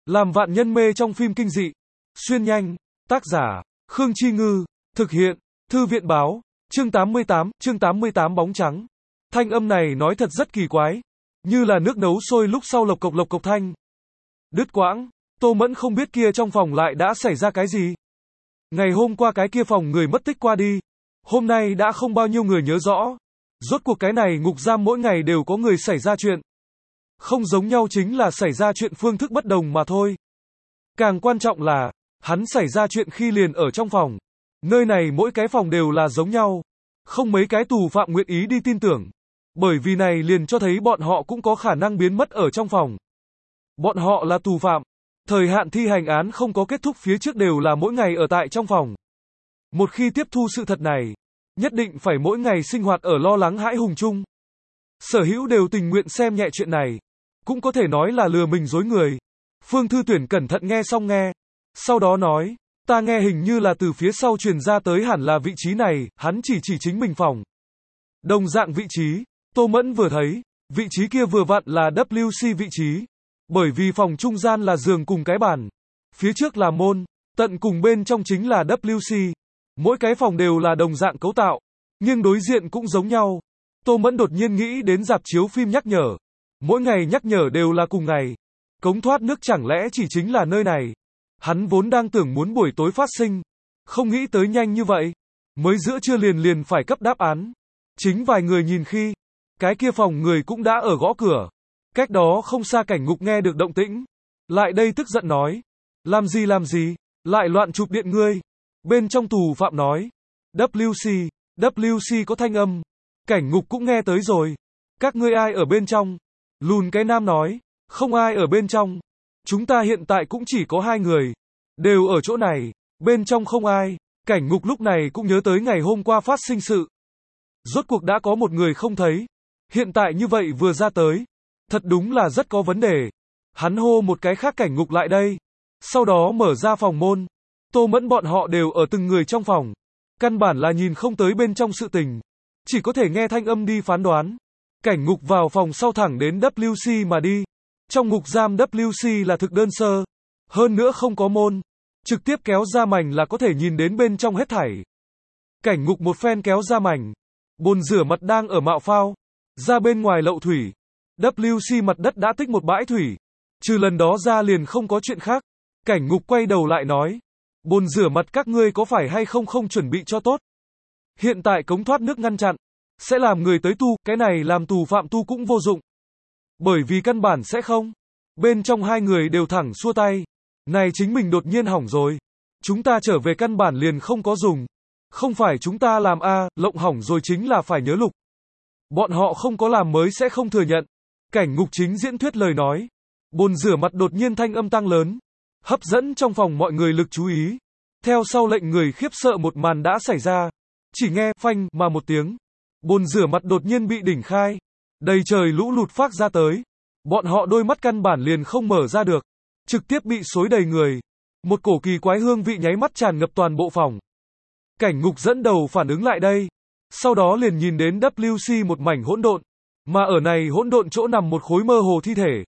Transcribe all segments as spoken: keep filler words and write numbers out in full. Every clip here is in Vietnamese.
Làm vạn nhân mê trong phim kinh dị. Xuyên nhanh. Tác giả, Khương Chi Ngư. Thực hiện, Thư viện báo. Chương tám mươi tám, chương tám mươi tám bóng trắng. Thanh âm này nói thật rất kỳ quái. Như là nước nấu sôi lúc sau lộc cộc lộc cộc thanh. Đứt quãng, Tô Mẫn không biết kia trong phòng lại đã xảy ra cái gì. Ngày hôm qua cái kia phòng người mất tích qua đi. Hôm nay đã không bao nhiêu người nhớ rõ. Rốt cuộc cái này ngục giam mỗi ngày đều có người xảy ra chuyện. Không giống nhau chính là xảy ra chuyện phương thức bất đồng mà thôi. Càng quan trọng là, hắn xảy ra chuyện khi liền ở trong phòng. Nơi này mỗi cái phòng đều là giống nhau. Không mấy cái tù phạm nguyện ý đi tin tưởng. Bởi vì này liền cho thấy bọn họ cũng có khả năng biến mất ở trong phòng. Bọn họ là tù phạm. Thời hạn thi hành án không có kết thúc phía trước đều là mỗi ngày ở tại trong phòng. Một khi tiếp thu sự thật này, nhất định phải mỗi ngày sinh hoạt ở lo lắng hãi hùng chung. Sở hữu đều tình nguyện xem nhẹ chuyện này. Cũng có thể nói là lừa mình dối người. Phương Thư Tuyển cẩn thận nghe xong nghe. Sau đó nói, ta nghe hình như là từ phía sau truyền ra tới hẳn là vị trí này, hắn chỉ chỉ chính mình phòng. Đồng dạng vị trí, Tô Mẫn vừa thấy, vị trí kia vừa vặn là W C vị trí. Bởi vì phòng trung gian là giường cùng cái bàn. Phía trước là môn, tận cùng bên trong chính là W C. Mỗi cái phòng đều là đồng dạng cấu tạo, nhưng đối diện cũng giống nhau. Tô Mẫn đột nhiên nghĩ đến rạp chiếu phim nhắc nhở. Mỗi ngày nhắc nhở đều là cùng ngày. Cống thoát nước chẳng lẽ chỉ chính là nơi này. Hắn vốn đang tưởng muốn buổi tối phát sinh. Không nghĩ tới nhanh như vậy. Mới giữa trưa liền liền phải cấp đáp án. Chính vài người nhìn khi, cái kia phòng người cũng đã ở gõ cửa. Cách đó không xa Cảnh Ngục nghe được động tĩnh. Lại đây tức giận nói. Làm gì làm gì, lại loạn chụp điện ngươi. Bên trong tù phạm nói. W C, W C có thanh âm. Cảnh Ngục cũng nghe tới rồi. Các ngươi ai ở bên trong? Lùn cái nam nói. Không ai ở bên trong. Chúng ta hiện tại cũng chỉ có hai người. Đều ở chỗ này. Bên trong không ai. Cảnh Ngục lúc này cũng nhớ tới ngày hôm qua phát sinh sự. Rốt cuộc đã có một người không thấy. Hiện tại như vậy vừa ra tới. Thật đúng là rất có vấn đề. Hắn hô một cái khác Cảnh Ngục lại đây. Sau đó mở ra phòng môn. Tô Mẫn bọn họ đều ở từng người trong phòng. Căn bản là nhìn không tới bên trong sự tình. Chỉ có thể nghe thanh âm đi phán đoán. Cảnh Ngục vào phòng sau thẳng đến W C mà đi. Trong ngục giam W C là thực đơn sơ. Hơn nữa không có môn. Trực tiếp kéo ra mảnh là có thể nhìn đến bên trong hết thảy. Cảnh Ngục một phen kéo ra mảnh. Bồn rửa mặt đang ở mạo phao. Ra bên ngoài lậu thủy. W C mặt đất đã tích một bãi thủy. Trừ lần đó ra liền không có chuyện khác. Cảnh Ngục quay đầu lại nói. Bồn rửa mặt các ngươi có phải hay không không chuẩn bị cho tốt. Hiện tại cống thoát nước ngăn chặn. Sẽ làm người tới tu, cái này làm tù phạm tu cũng vô dụng. Bởi vì căn bản sẽ không. Bên trong hai người đều thẳng xua tay. Này chính mình đột nhiên hỏng rồi. Chúng ta trở về căn bản liền không có dùng. Không phải chúng ta làm a, lộng hỏng rồi chính là phải nhớ lục. Bọn họ không có làm mới sẽ không thừa nhận. Cảnh Ngục chính diễn thuyết lời nói. Bồn rửa mặt đột nhiên thanh âm tăng lớn. Hấp dẫn trong phòng mọi người lực chú ý. Theo sau lệnh người khiếp sợ một màn đã xảy ra. Chỉ nghe phanh mà một tiếng. Bồn rửa mặt đột nhiên bị đỉnh khai. Đầy trời lũ lụt phát ra tới. Bọn họ đôi mắt căn bản liền không mở ra được. Trực tiếp bị xối đầy người. Một cổ kỳ quái hương vị nháy mắt tràn ngập toàn bộ phòng. Cảnh Ngục dẫn đầu phản ứng lại đây. Sau đó liền nhìn đến W C một mảnh hỗn độn. Mà ở này hỗn độn chỗ nằm một khối mơ hồ thi thể.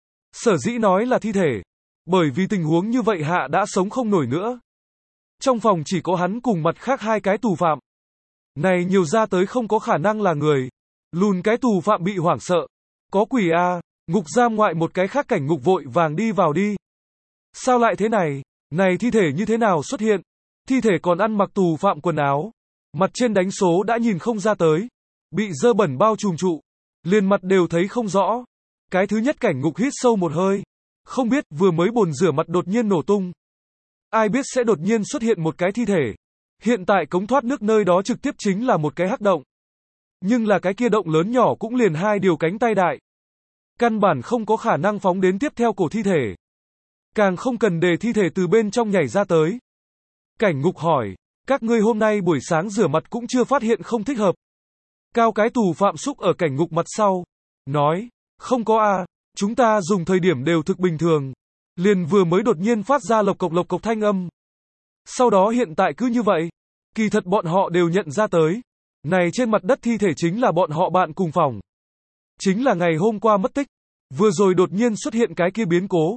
Sở dĩ nói là thi thể. Bởi vì tình huống như vậy hạ đã sống không nổi nữa. Trong phòng chỉ có hắn cùng mặt khác hai cái tù phạm. Này nhiều ra tới không có khả năng là người. Lùn cái tù phạm bị hoảng sợ. Có quỷ a, ngục giam ngoại một cái khác Cảnh Ngục vội vàng đi vào đi. Sao lại thế này? Này thi thể như thế nào xuất hiện? Thi thể còn ăn mặc tù phạm quần áo. Mặt trên đánh số đã nhìn không ra tới. Bị dơ bẩn bao trùm trụ. Liền mặt đều thấy không rõ. Cái thứ nhất Cảnh Ngục hít sâu một hơi. Không biết vừa mới bồn rửa mặt đột nhiên nổ tung. Ai biết sẽ đột nhiên xuất hiện một cái thi thể. Hiện tại cống thoát nước nơi đó trực tiếp chính là một cái hắc động. Nhưng là cái kia động lớn nhỏ cũng liền hai điều cánh tay đại. Căn bản không có khả năng phóng đến tiếp theo cổ thi thể. Càng không cần để thi thể từ bên trong nhảy ra tới. Cảnh Ngục hỏi, các ngươi hôm nay buổi sáng rửa mặt cũng chưa phát hiện không thích hợp. Cao cái tù phạm xúc ở Cảnh Ngục mặt sau. Nói, không có a, chúng ta dùng thời điểm đều thực bình thường. Liền vừa mới đột nhiên phát ra lộc cộc lộc cộc thanh âm. Sau đó hiện tại cứ như vậy. Kỳ thật bọn họ đều nhận ra tới. Này trên mặt đất thi thể chính là bọn họ bạn cùng phòng. Chính là ngày hôm qua mất tích. Vừa rồi đột nhiên xuất hiện cái kia biến cố.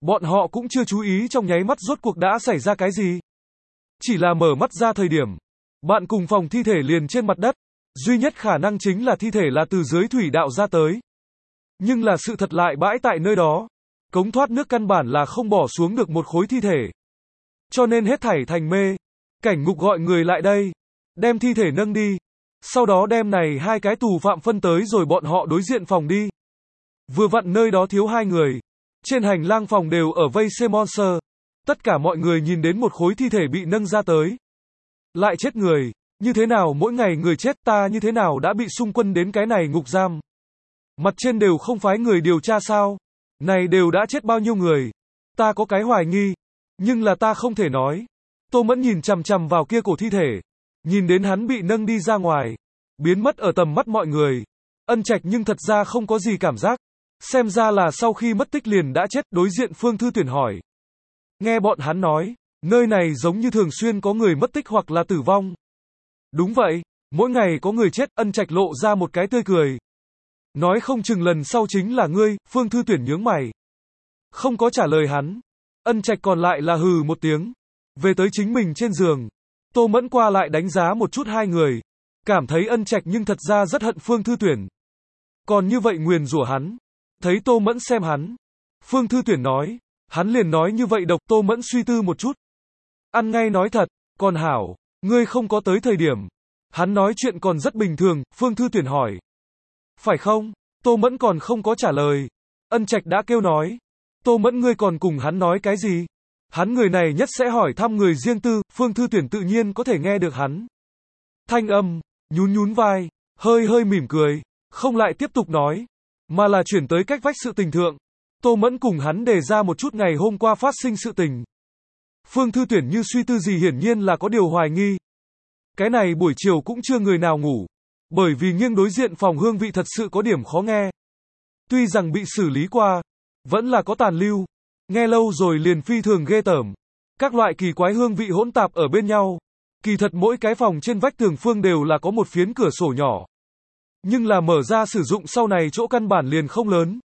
Bọn họ cũng chưa chú ý trong nháy mắt rốt cuộc đã xảy ra cái gì. Chỉ là mở mắt ra thời điểm, bạn cùng phòng thi thể liền trên mặt đất. Duy nhất khả năng chính là thi thể là từ dưới thủy đạo ra tới. Nhưng là sự thật lại bãi tại nơi đó. Cống thoát nước căn bản là không bỏ xuống được một khối thi thể. Cho nên hết thảy thành mê. Cảnh ngục gọi người lại đây. Đem thi thể nâng đi. Sau đó đem này hai cái tù phạm phân tới rồi bọn họ đối diện phòng đi. Vừa vặn nơi đó thiếu hai người. Trên hành lang phòng đều ở vây xem monster. Tất cả mọi người nhìn đến một khối thi thể bị nâng ra tới. Lại chết người. Như thế nào mỗi ngày người chết, ta như thế nào đã bị xung quân đến cái này ngục giam. Mặt trên đều không phái người điều tra sao. Này đều đã chết bao nhiêu người. Ta có cái hoài nghi. Nhưng là ta không thể nói. Tô Mẫn nhìn chằm chằm vào kia cổ thi thể. Nhìn đến hắn bị nâng đi ra ngoài. Biến mất ở tầm mắt mọi người. Ân Trạch nhưng thật ra không có gì cảm giác. Xem ra là sau khi mất tích liền đã chết. Đối diện Phương Thư Tuyển hỏi. Nghe bọn hắn nói, nơi này giống như thường xuyên có người mất tích hoặc là tử vong. Đúng vậy, mỗi ngày có người chết. Ân Trạch lộ ra một cái tươi cười. Nói không chừng lần sau chính là ngươi. Phương Thư Tuyển nhướng mày. Không có trả lời hắn. Ân Trạch còn lại là hừ một tiếng. Về tới chính mình trên giường. Tô Mẫn qua lại đánh giá một chút hai người. Cảm thấy Ân Trạch nhưng thật ra rất hận Phương Thư Tuyển. Còn như vậy nguyền rủa hắn. Thấy Tô Mẫn xem hắn. Phương Thư Tuyển nói. Hắn liền nói như vậy độc. Tô Mẫn suy tư một chút. Ăn ngay nói thật. Còn hảo. Ngươi không có tới thời điểm. Hắn nói chuyện còn rất bình thường. Phương Thư Tuyển hỏi. Phải không? Tô Mẫn còn không có trả lời. Ân Trạch đã kêu nói. Tô Mẫn ngươi còn cùng hắn nói cái gì? Hắn người này nhất sẽ hỏi thăm người riêng tư. Phương Thư Tuyển tự nhiên có thể nghe được hắn. Thanh âm. Nhún nhún vai. Hơi hơi mỉm cười. Không lại tiếp tục nói. Mà là chuyển tới cách vách sự tình thượng. Tô Mẫn cùng hắn đề ra một chút ngày hôm qua phát sinh sự tình. Phương Thư Tuyển như suy tư gì hiển nhiên là có điều hoài nghi. Cái này buổi chiều cũng chưa người nào ngủ. Bởi vì nghiêng đối diện phòng hương vị thật sự có điểm khó nghe. Tuy rằng bị xử lý qua, vẫn là có tàn lưu. Nghe lâu rồi liền phi thường ghê tởm. Các loại kỳ quái hương vị hỗn tạp ở bên nhau. Kỳ thật mỗi cái phòng trên vách tường phương đều là có một phiến cửa sổ nhỏ. Nhưng là mở ra sử dụng sau này chỗ căn bản liền không lớn.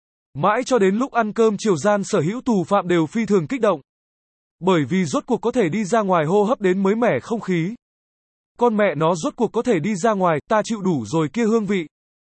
Mãi cho đến lúc ăn cơm chiều gian sở hữu tù phạm đều phi thường kích động. Bởi vì rốt cuộc có thể đi ra ngoài hô hấp đến mới mẻ không khí. Con mẹ nó rốt cuộc có thể đi ra ngoài, ta chịu đủ rồi kia hương vị.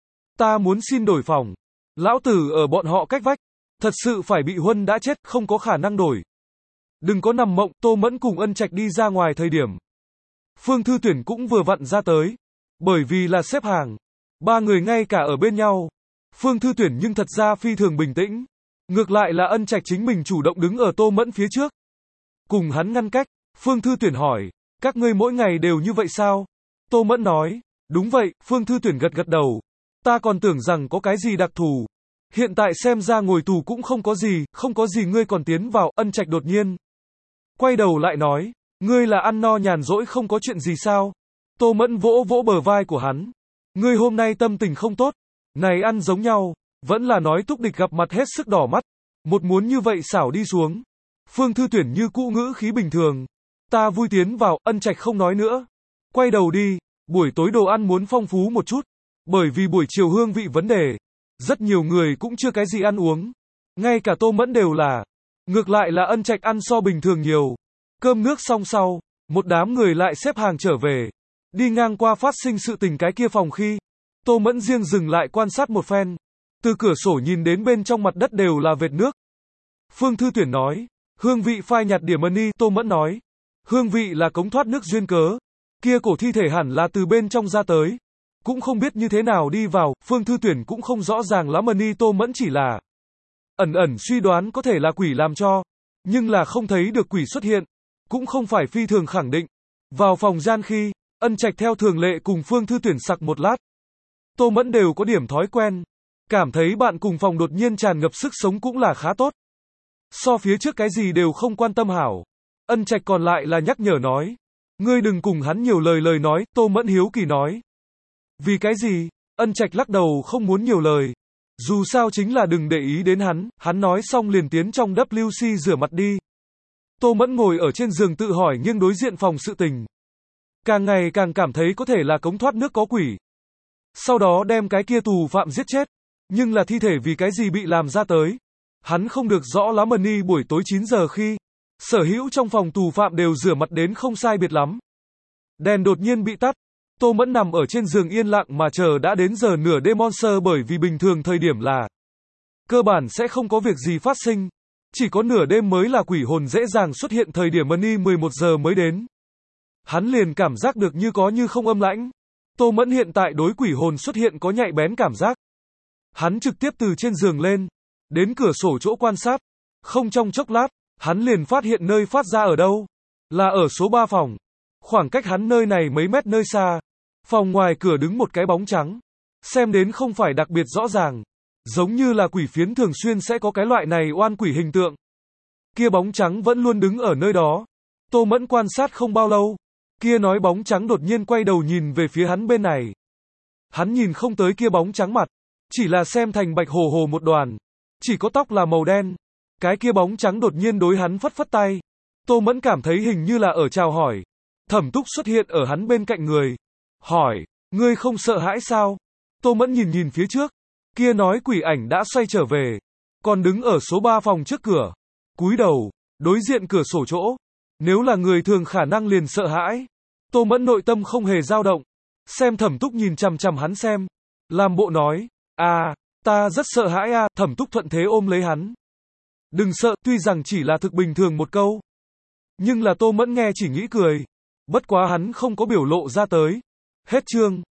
Ta muốn xin đổi phòng. Lão tử ở bọn họ cách vách. Thật sự phải bị Huân đã chết, không có khả năng đổi. Đừng có nằm mộng. Tô Mẫn cùng Ân Trạch đi ra ngoài thời điểm. Phương Thư Tuyển cũng vừa vặn ra tới. Bởi vì là xếp hàng. Ba người ngay cả ở bên nhau. Phương Thư Tuyển nhưng thật ra phi thường bình tĩnh. Ngược lại là Ân Trạch chính mình chủ động đứng ở Tô Mẫn phía trước. Cùng hắn ngăn cách. Phương Thư Tuyển hỏi. Các ngươi mỗi ngày đều như vậy sao? Tô Mẫn nói. Đúng vậy. Phương Thư Tuyển gật gật đầu. Ta còn tưởng rằng có cái gì đặc thù. Hiện tại xem ra ngồi tù cũng không có gì. Không có gì ngươi còn tiến vào. Ân Trạch đột nhiên quay đầu lại nói. Ngươi là ăn no nhàn rỗi không có chuyện gì sao? Tô Mẫn vỗ vỗ bờ vai của hắn. Ngươi hôm nay tâm tình không tốt. Này ăn giống nhau. Vẫn là nói túc địch gặp mặt hết sức đỏ mắt. Một muốn như vậy xảo đi xuống. Phương Thư Tuyển như cũ ngữ khí bình thường. Ta vui tiến vào. Ân Trạch không nói nữa. Quay đầu đi. Buổi tối đồ ăn muốn phong phú một chút. Bởi vì buổi chiều hương vị vấn đề. Rất nhiều người cũng chưa cái gì ăn uống. Ngay cả Tô Mẫn đều là. Ngược lại là Ân Trạch ăn so bình thường nhiều. Cơm nước xong sau. Một đám người lại xếp hàng trở về. Đi ngang qua phát sinh sự tình cái kia phòng khi. Tô Mẫn riêng dừng lại quan sát một phen. Từ cửa sổ nhìn đến bên trong mặt đất đều là vệt nước. Phương Thư Tuyển nói. Hương vị phai nhạt điểm ân y. Tô Mẫn nói. Hương vị là cống thoát nước duyên cớ. Kia cổ thi thể hẳn là từ bên trong ra tới. Cũng không biết như thế nào đi vào. Phương Thư Tuyển cũng không rõ ràng lắm ân y. Tô Mẫn chỉ là ẩn ẩn suy đoán có thể là quỷ làm cho. Nhưng là không thấy được quỷ xuất hiện. Cũng không phải phi thường khẳng định. Vào phòng gian khi. Ân Trạch theo thường lệ cùng Phương Thư Tuyển sặc một lát. Tô Mẫn đều có điểm thói quen. Cảm thấy bạn cùng phòng đột nhiên tràn ngập sức sống cũng là khá tốt. So phía trước cái gì đều không quan tâm hảo. Ân Trạch còn lại là nhắc nhở nói. Ngươi đừng cùng hắn nhiều lời lời nói. Tô Mẫn hiếu kỳ nói. Vì cái gì? Ân Trạch lắc đầu không muốn nhiều lời. Dù sao chính là đừng để ý đến hắn. Hắn nói xong liền tiến trong W C rửa mặt đi. Tô Mẫn ngồi ở trên giường tự hỏi nghiêng đối diện phòng sự tình. Càng ngày càng cảm thấy có thể là cống thoát nước có quỷ. Sau đó đem cái kia tù phạm giết chết. Nhưng là thi thể vì cái gì bị làm ra tới. Hắn không được rõ lắm Money buổi tối chín giờ khi sở hữu trong phòng tù phạm đều rửa mặt đến không sai biệt lắm. Đèn đột nhiên bị tắt. Tô Mẫn nằm ở trên giường yên lặng mà chờ đã đến giờ nửa đêm Monster bởi vì bình thường thời điểm là cơ bản sẽ không có việc gì phát sinh. Chỉ có nửa đêm mới là quỷ hồn dễ dàng xuất hiện thời điểm Money mười một giờ mới đến. Hắn liền cảm giác được như có như không âm lãnh. Tô Mẫn hiện tại đối quỷ hồn xuất hiện có nhạy bén cảm giác. Hắn trực tiếp từ trên giường lên, đến cửa sổ chỗ quan sát. Không trong chốc lát, hắn liền phát hiện nơi phát ra ở đâu. Là ở số ba phòng. Khoảng cách hắn nơi này mấy mét nơi xa. Phòng ngoài cửa đứng một cái bóng trắng. Xem đến không phải đặc biệt rõ ràng. Giống như là quỷ phiến thường xuyên sẽ có cái loại này oan quỷ hình tượng. Kia bóng trắng vẫn luôn đứng ở nơi đó. Tô Mẫn quan sát không bao lâu. Kia nói bóng trắng đột nhiên quay đầu nhìn về phía hắn bên này. Hắn nhìn không tới kia bóng trắng mặt. Chỉ là xem thành bạch hồ hồ một đoàn. Chỉ có tóc là màu đen. Cái kia bóng trắng đột nhiên đối hắn phất phất tay. Tô Mẫn cảm thấy hình như là ở chào hỏi. Thẩm Túc xuất hiện ở hắn bên cạnh người. Hỏi, ngươi không sợ hãi sao? Tô Mẫn nhìn nhìn phía trước. Kia nói quỷ ảnh đã xoay trở về. Còn đứng ở số ba phòng trước cửa. Cúi đầu, đối diện cửa sổ chỗ. Nếu là người thường khả năng liền sợ hãi. Tô Mẫn nội tâm không hề dao động. Xem Thẩm Túc nhìn chằm chằm hắn xem. Làm bộ nói, à, ta rất sợ hãi à, Thẩm Túc thuận thế ôm lấy hắn. Đừng sợ, tuy rằng chỉ là thực bình thường một câu. Nhưng là Tô Mẫn nghe chỉ nghĩ cười. Bất quá hắn không có biểu lộ ra tới. Hết chương.